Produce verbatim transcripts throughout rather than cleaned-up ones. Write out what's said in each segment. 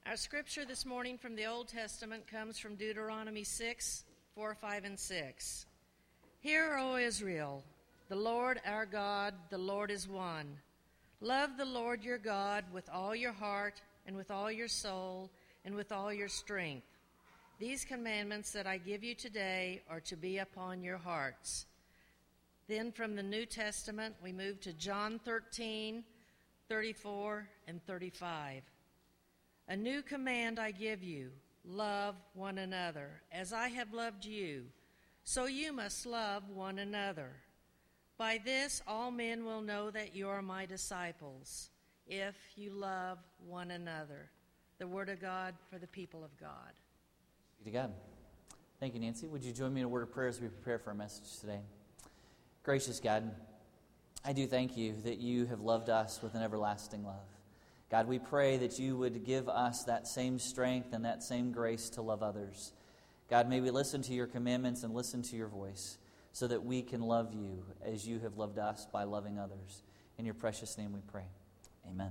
Our scripture this morning from the Old Testament comes from Deuteronomy six, four, five, and six. Hear, O Israel, the Lord our God, the Lord is one. Love the Lord your God with all your heart and with all your soul and with all your strength. These commandments that I give you today are to be upon your hearts. Then from the New Testament, we move to John thirteen, thirty-four, and thirty-five. A new command I give you, love one another. As I have loved you, so you must love one another. By this all men will know that you are my disciples, if you love one another. The word of God for the people of God. Be to God. Thank you, Nancy. Would you join me in a word of prayer as we prepare for our message today? Gracious God, I do thank you that you have loved us with an everlasting love. God, we pray that you would give us that same strength and that same grace to love others. God, may we listen to your commandments and listen to your voice so that we can love you as you have loved us by loving others. In your precious name we pray. Amen.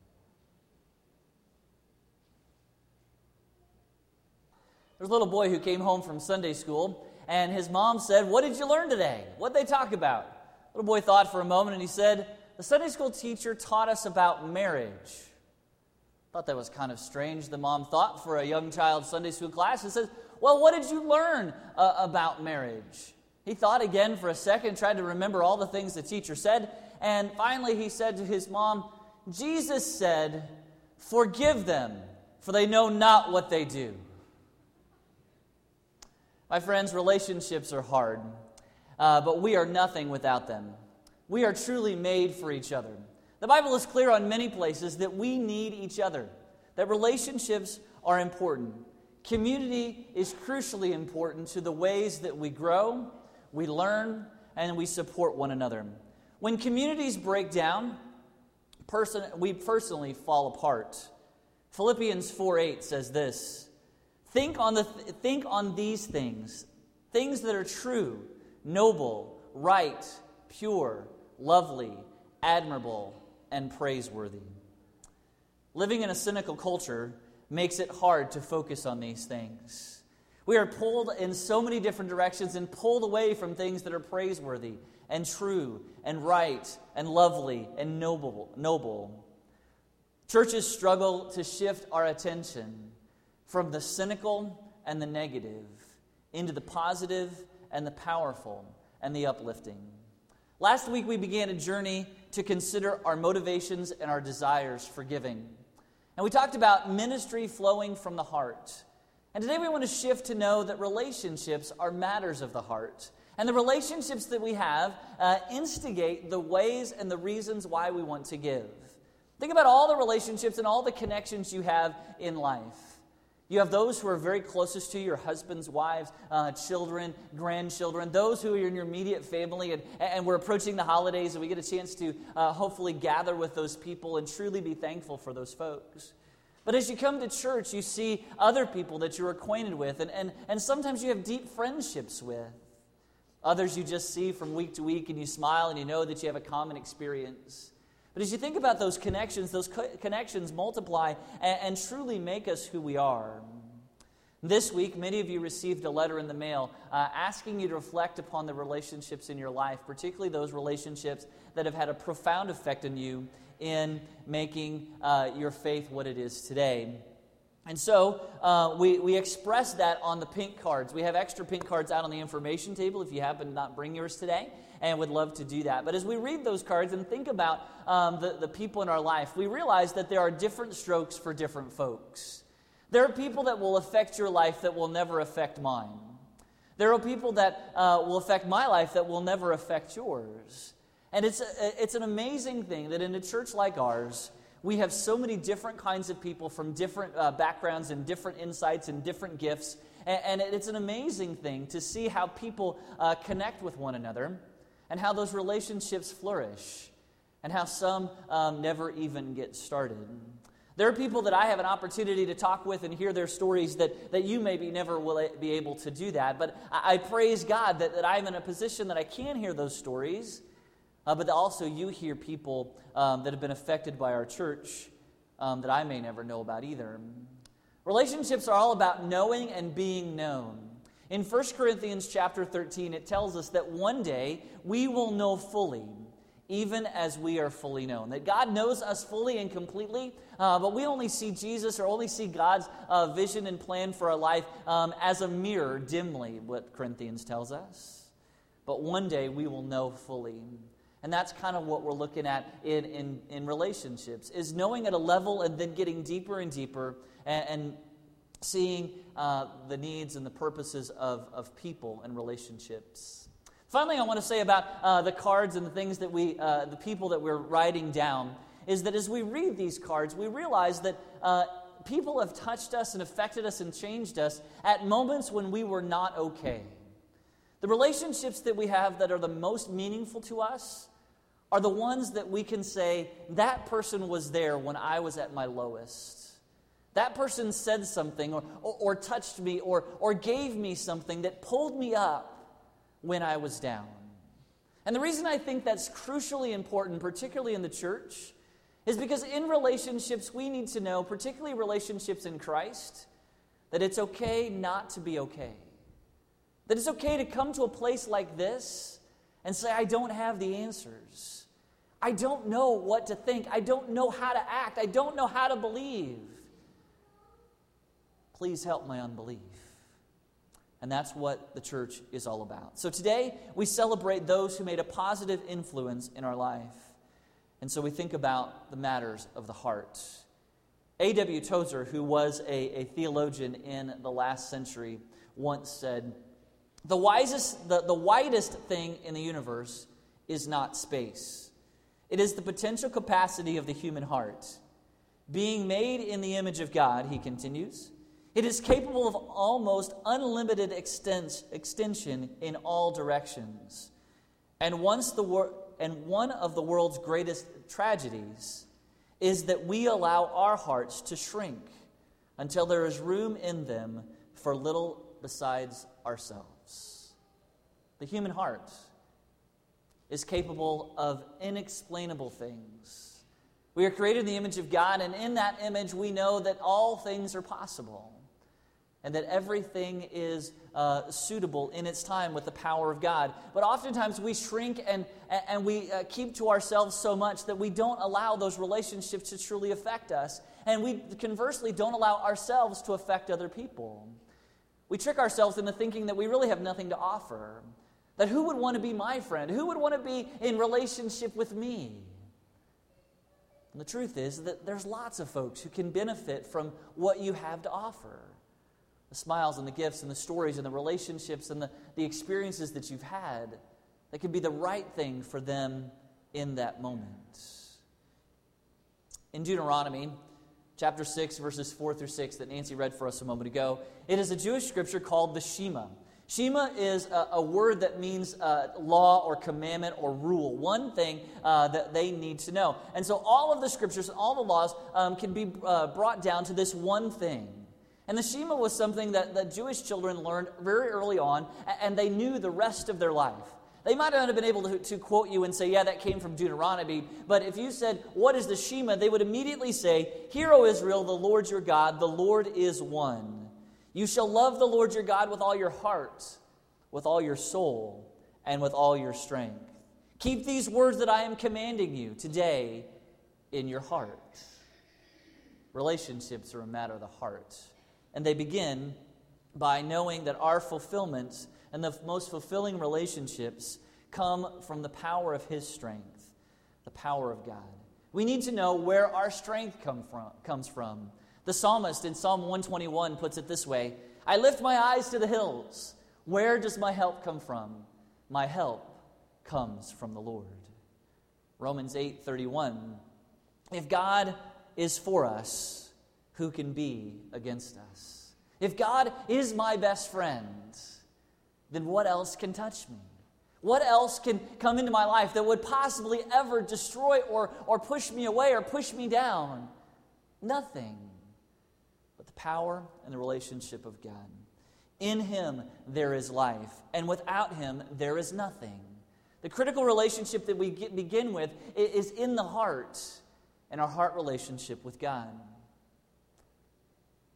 There's a little boy who came home from Sunday school, and his mom said, "What did you learn today? What did they talk about?" The little boy thought for a moment, and he said, "The Sunday school teacher taught us about marriage." Thought that was kind of strange, the mom thought, for a young child's Sunday school class. And says, "Well, what did you learn uh, about marriage?" He thought again for a second, tried to remember all the things the teacher said, and finally he said to his mom, "Jesus said, 'Forgive them, for they know not what they do.'" My friends, relationships are hard, uh, but we are nothing without them. We are truly made for each other. The Bible is clear on many places that we need each other, that relationships are important. Community is crucially important to the ways that we grow, we learn, and we support one another. When communities break down, person, we personally fall apart. Philippians four eight says this, Think on, the th- think on these things, things that are true, noble, right, pure, lovely, admirable, and praiseworthy. Living in a cynical culture makes it hard to focus on these things. We are pulled in so many different directions and pulled away from things that are praiseworthy and true and right and lovely and noble. noble. Churches struggle to shift our attention from the cynical and the negative into the positive and the powerful and the uplifting. Last week we began a journey to consider our motivations and our desires for giving. And we talked about ministry flowing from the heart. And today we want to shift to know that relationships are matters of the heart. And the relationships that we have uh, instigate the ways and the reasons why we want to give. Think about all the relationships and all the connections you have in life. You have those who are very closest to you, your husbands, wives, uh, children, grandchildren, those who are in your immediate family, and, and we're approaching the holidays, and we get a chance to uh, hopefully gather with those people and truly be thankful for those folks. But as you come to church, you see other people that you're acquainted with, and, and, and sometimes you have deep friendships with. Others you just see from week to week, and you smile, and you know that you have a common experience. But as you think about those connections, those co- connections multiply and, and truly make us who we are. This week, many of you received a letter in the mail uh, asking you to reflect upon the relationships in your life, particularly those relationships that have had a profound effect on you in making uh, your faith what it is today. And so uh, we, we express that on the pink cards. We have extra pink cards out on the information table if you happen to not bring yours today, and would love to do that. But as we read those cards and think about um, the, the people in our life, we realize that there are different strokes for different folks. There are people that will affect your life that will never affect mine. There are people that uh, will affect my life that will never affect yours. And it's, a, it's an amazing thing that in a church like ours, we have so many different kinds of people from different uh, backgrounds and different insights and different gifts. And, and it's an amazing thing to see how people uh, connect with one another and how those relationships flourish and how some um, never even get started. There are people that I have an opportunity to talk with and hear their stories that, that you maybe never will be able to do that. But I, I praise God that, that I'm in a position that I can hear those stories. Uh, but also you hear people um, that have been affected by our church um, that I may never know about either. Relationships are all about knowing and being known. In First Corinthians chapter thirteen, it tells us that one day we will know fully, even as we are fully known. That God knows us fully and completely, uh, but we only see Jesus or only see God's uh, vision and plan for our life um, as a mirror, dimly, what Corinthians tells us. But one day we will know fully. And that's kind of what we're looking at in, in, in relationships, is knowing at a level and then getting deeper and deeper and, and seeing uh, the needs and the purposes of, of people and relationships. Finally, I want to say about uh, the cards and the things that we, uh, the people that we're writing down, is that as we read these cards, we realize that uh, people have touched us and affected us and changed us at moments when we were not okay. The relationships that we have that are the most meaningful to us are the ones that we can say, that person was there when I was at my lowest. That person said something or, or, or touched me or, or gave me something that pulled me up when I was down. And the reason I think that's crucially important, particularly in the church, is because in relationships we need to know, particularly relationships in Christ, that it's okay not to be okay. That it's okay to come to a place like this and say, I don't have the answers. I don't know what to think. I don't know how to act. I don't know how to believe. Please help my unbelief. And that's what the church is all about. So today, we celebrate those who made a positive influence in our life. And so we think about the matters of the heart. A W Tozer, who was a, a theologian in the last century, once said, the wisest, the, the widest thing in the universe is not space. It is the potential capacity of the human heart. Being made in the image of God, he continues, it is capable of almost unlimited extens, extension in all directions. And once the wor- and one of the world's greatest tragedies is that we allow our hearts to shrink until there is room in them for little besides ourselves. The human heart is capable of inexplainable things. We are created in the image of God, and in that image we know that all things are possible and that everything is uh, suitable in its time with the power of God. But oftentimes we shrink and, and we uh, keep to ourselves so much that we don't allow those relationships to truly affect us. And we conversely don't allow ourselves to affect other people. We trick ourselves into thinking that we really have nothing to offer. That who would want to be my friend? Who would want to be in relationship with me? And the truth is that there's lots of folks who can benefit from what you have to offer. The smiles and the gifts and the stories and the relationships and the, the experiences that you've had that can be the right thing for them in that moment. In Deuteronomy chapter six, verses four through six that Nancy read for us a moment ago, it is a Jewish scripture called the Shema. Shema is a, a word that means uh, law or commandment or rule, one thing uh, that they need to know. And so all of the scriptures, all the laws um, can be uh, brought down to this one thing. And the Shema was something that the Jewish children learned very early on, and they knew the rest of their life. They might not have been able to, to quote you and say, yeah, that came from Deuteronomy, but if you said, what is the Shema? They would immediately say, Hear, O Israel, the Lord your God, the Lord is one. You shall love the Lord your God with all your heart, with all your soul, and with all your strength. Keep these words that I am commanding you today in your heart. Relationships are a matter of the heart. And they begin by knowing that our fulfillment and the most fulfilling relationships come from the power of His strength, the power of God. We need to know where our strength come from, comes from. The psalmist in Psalm one twenty-one puts it this way, I lift my eyes to the hills. Where does my help come from? My help comes from the Lord. Romans eight thirty-one, if God is for us, who can be against us? If God is my best friend, then what else can touch me? What else can come into my life that would possibly ever destroy or, or push me away or push me down? Nothing but the power and the relationship of God. In Him there is life, and without Him there is nothing. The critical relationship that we get, begin with is in the heart and our heart relationship with God.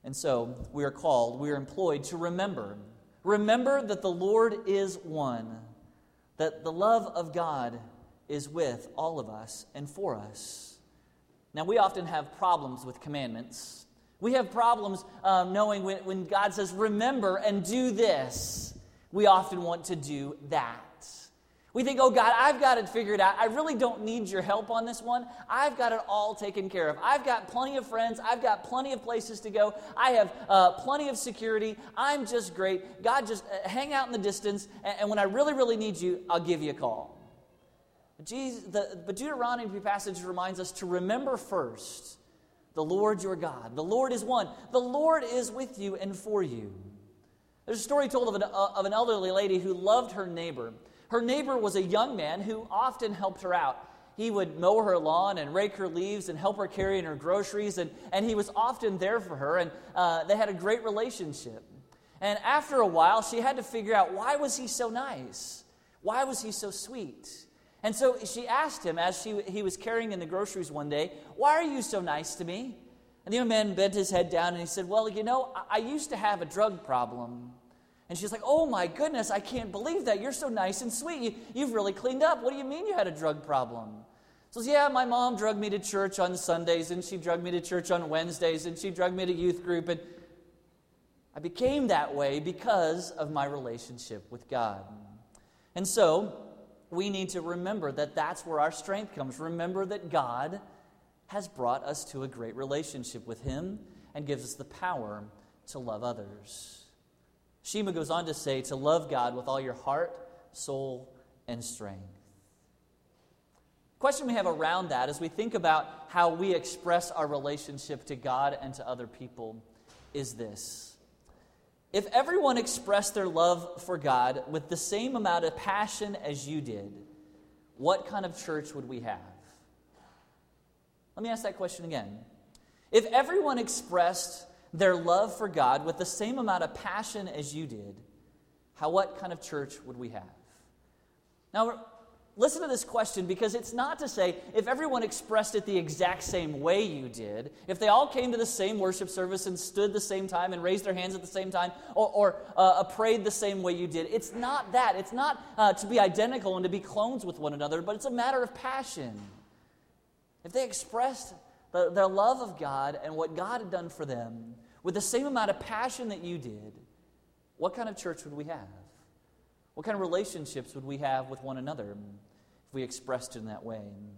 And so we are called, we are employed to remember. Remember that the Lord is one, that the love of God is with all of us and for us. Now, we often have problems with commandments. We have problems um, knowing when, when God says, remember and do this, we often want to do that. We think, oh God, I've got it figured out. I really don't need your help on this one. I've got it all taken care of. I've got plenty of friends. I've got plenty of places to go. I have uh, plenty of security. I'm just great. God, just uh, hang out in the distance, and, and when I really, really need you, I'll give you a call. But, Jesus, the, but Deuteronomy passage reminds us to remember first the Lord your God. The Lord is one. The Lord is with you and for you. There's a story told of an, uh, of an elderly lady who loved her neighbor. Her neighbor was a young man who often helped her out. He would mow her lawn and rake her leaves and help her carry in her groceries, and, and he was often there for her, and uh, they had a great relationship. And after a while, she had to figure out, why was he so nice? Why was he so sweet? And so she asked him, as she, he was carrying in the groceries one day, why are you so nice to me? And the young man bent his head down and he said, well, you know, I, I used to have a drug problem. And she's like, oh my goodness, I can't believe that. You're so nice and sweet. You, you've really cleaned up. What do you mean you had a drug problem? So yeah, my mom drugged me to church on Sundays, and she drugged me to church on Wednesdays, and she drugged me to youth group. And I became that way because of my relationship with God. And so we need to remember that that's where our strength comes. Remember that God has brought us to a great relationship with Him and gives us the power to love others. Shema goes on to say to love God with all your heart, soul, and strength. The question we have around that as we think about how we express our relationship to God and to other people is this. If everyone expressed their love for God with the same amount of passion as you did, what kind of church would we have? Let me ask that question again. If everyone expressed their love for God with the same amount of passion as you did, how what kind of church would we have? Now, listen to this question, because it's not to say if everyone expressed it the exact same way you did, if they all came to the same worship service and stood the same time and raised their hands at the same time, or, or uh, prayed the same way you did. It's not that. It's not uh, to be identical and to be clones with one another, but it's a matter of passion. If they expressed the, their love of God and what God had done for them with the same amount of passion that you did, what kind of church would we have? What kind of relationships would we have with one another if we expressed it in that way?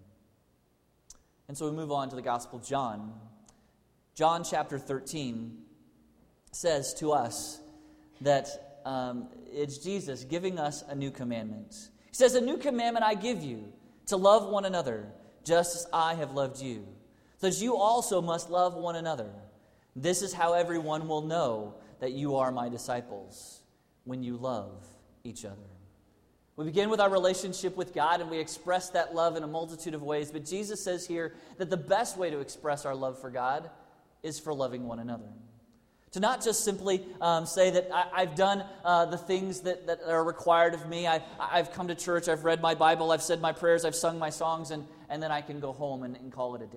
And so we move on to the Gospel of John. John chapter thirteen says to us that um, it's Jesus giving us a new commandment. He says, a new commandment I give you, to love one another, just as I have loved you. So that you also must love one another. This is how everyone will know that you are my disciples, when you love each other. We begin with our relationship with God, and we express that love in a multitude of ways. But Jesus says here that the best way to express our love for God is for loving one another. To not just simply um, say that I, I've done uh, the things that, that are required of me. I, I've come to church, I've read my Bible, I've said my prayers, I've sung my songs, and, and then I can go home and, and call it a day.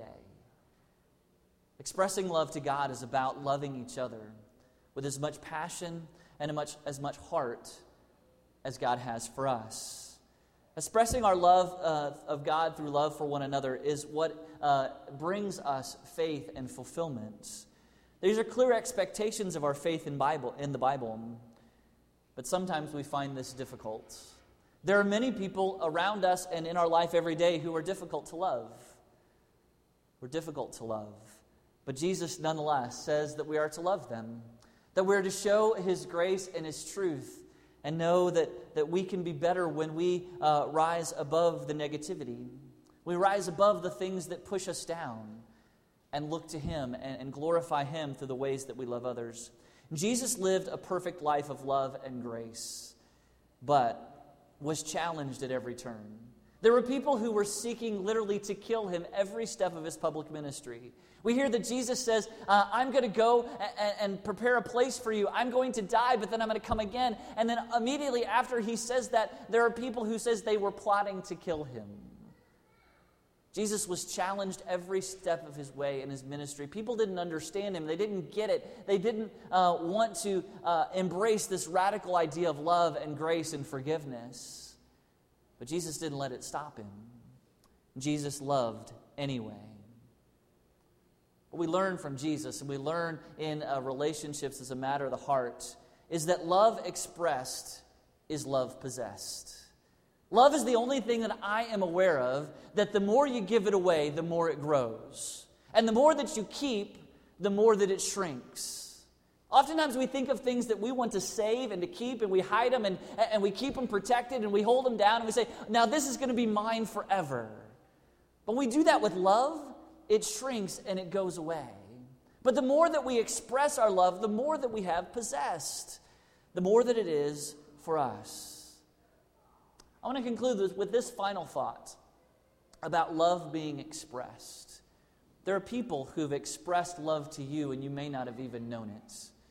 Expressing love to God is about loving each other with as much passion and as much, as much heart as God has for us. Expressing our love uh, of God through love for one another is what uh, brings us faith and fulfillment. These are clear expectations of our faith in Bible in the Bible, but sometimes we find this difficult. There are many people around us and in our life every day who are difficult to love. We're difficult to love. But Jesus, nonetheless, says that we are to love them, that we're to show His grace and His truth, and know that, that we can be better when we uh, rise above the negativity. We rise above the things that push us down and look to Him and, and glorify Him through the ways that we love others. Jesus lived a perfect life of love and grace, but was challenged at every turn. There were people who were seeking literally to kill Him every step of His public ministry. We hear that Jesus says, uh, I'm going to go and, and prepare a place for you. I'm going to die, but then I'm going to come again. And then immediately after He says that, there are people who says they were plotting to kill Him. Jesus was challenged every step of his way in his ministry. People didn't understand him. They didn't get it. They didn't uh, want to uh, embrace this radical idea of love and grace and forgiveness. But Jesus didn't let it stop him. Jesus loved anyway. What we learn from Jesus, and we learn in uh, relationships as a matter of the heart, is that love expressed is love possessed. Love is the only thing that I am aware of that the more you give it away, the more it grows. And the more that you keep, the more that it shrinks. Oftentimes we think of things that we want to save and to keep, and we hide them, and, and we keep them protected, and we hold them down, and we say, now this is going to be mine forever. But when we do that with love, it shrinks and it goes away. But the more that we express our love, the more that we have possessed, the more that it is for us. I want to conclude with, with this final thought about love being expressed. There are people who've expressed love to you and you may not have even known it.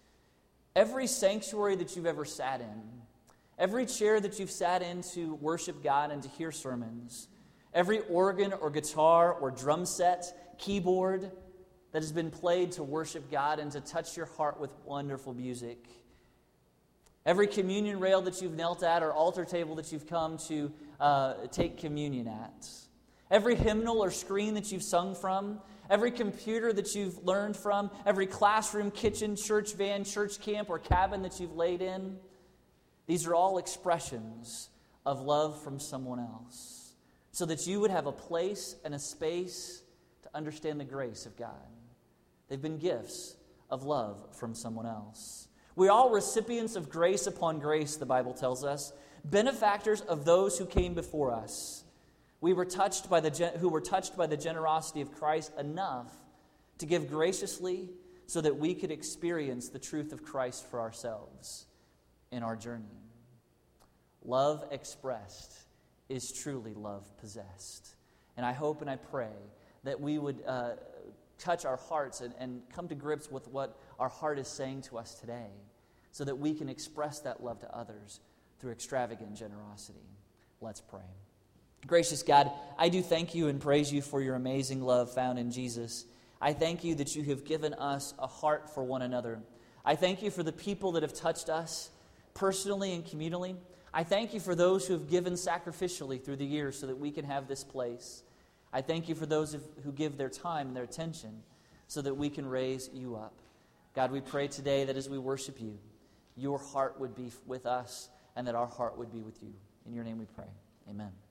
Every sanctuary that you've ever sat in, every chair that you've sat in to worship God and to hear sermons, every organ or guitar or drum set, keyboard that has been played to worship God and to touch your heart with wonderful music, every communion rail that you've knelt at or altar table that you've come to uh, take communion at. Every hymnal or screen that you've sung from. Every computer that you've learned from. Every classroom, kitchen, church van, church camp, or cabin that you've laid in. These are all expressions of love from someone else. So that you would have a place and a space to understand the grace of God. They've been gifts of love from someone else. We're all recipients of grace upon grace, the Bible tells us, benefactors of those who came before us. We were touched by the who were touched by the generosity of Christ enough to give graciously so that we could experience the truth of Christ for ourselves in our journey. Love expressed is truly love possessed. And I hope and I pray that we would uh, touch our hearts and, and come to grips with what our heart is saying to us today so that we can express that love to others through extravagant generosity. Let's pray. Gracious God, I do thank you and praise you for your amazing love found in Jesus. I thank you that you have given us a heart for one another. I thank you for the people that have touched us personally and communally. I thank you for those who have given sacrificially through the years so that we can have this place. I thank you for those who give their time and their attention so that we can raise you up. God, we pray today that as we worship you, your heart would be with us and that our heart would be with you. In your name we pray. Amen.